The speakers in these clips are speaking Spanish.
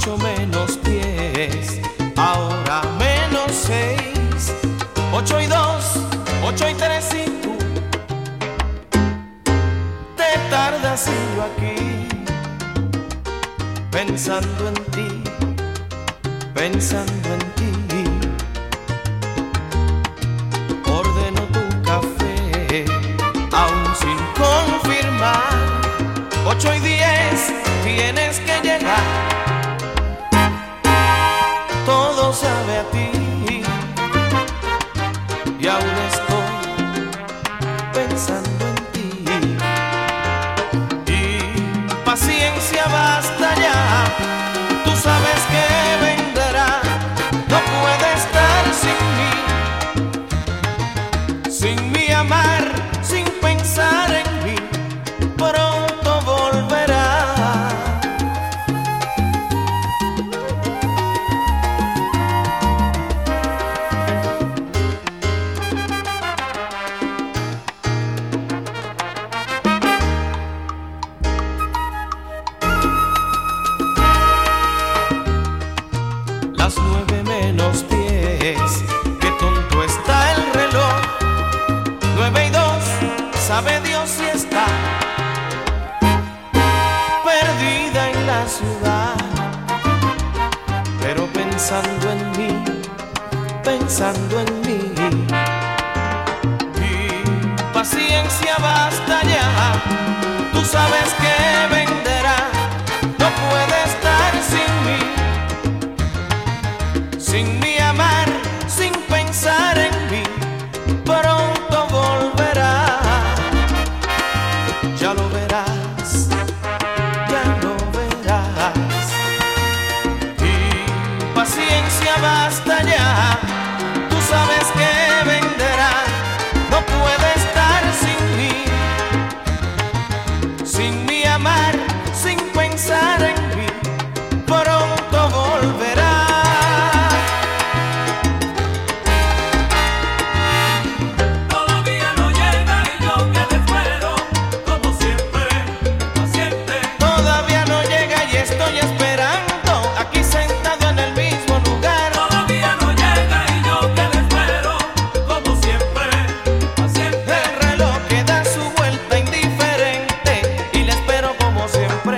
8 menos 10, ahora menos 6, 8 y 2, 8 y 3 y tú te tardas y yo aquí pensando en ti, pensando en ti. Ordeno tu café, aún sin confirmar. 8 y 10, tienes que llegar. Todo sabe a ti y aún estoy pensando en ti. Y paciencia, basta ya. Tú sabes que vendrá. No puede estar sin mí amar, sin pensar en mí. Pronto volverá. Las 9 menos 10, qué tonto está el reloj. 9 y 2, sabe Dios si está perdida en la ciudad, pero pensando en mí, pensando en mí. Y paciencia, basta ya. Tú sabes que vendrá. No puede estar sin mí amar, sin pensar en mí. Pronto volverá. Ya lo verás, ya lo verás. Y paciencia, basta ya. Tú sabes que vendrá. No puede estar sin mí amar, sin pensar en mí. Pronto volverá. Estoy esperando aquí sentado en el mismo lugar. Todavía no llega y yo que le espero, como siempre, paciente. El reloj que da su vuelta indiferente y le espero como siempre.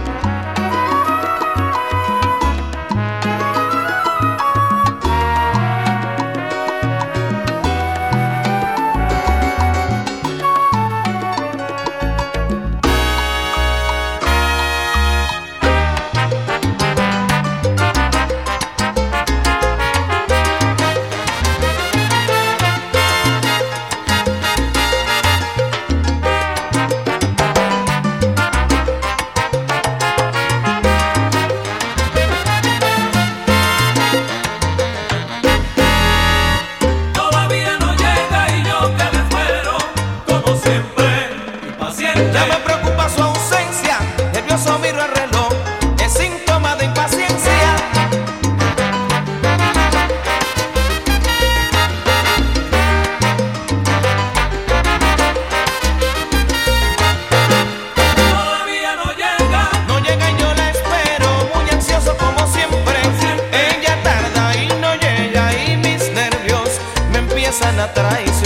Ya me preocupa su ausencia, nervioso miro el reloj, es síntoma de impaciencia. Todavía no llega Y yo la espero, muy ansioso como siempre. Ella tarda y no llega y mis nervios me empiezan a traicionar.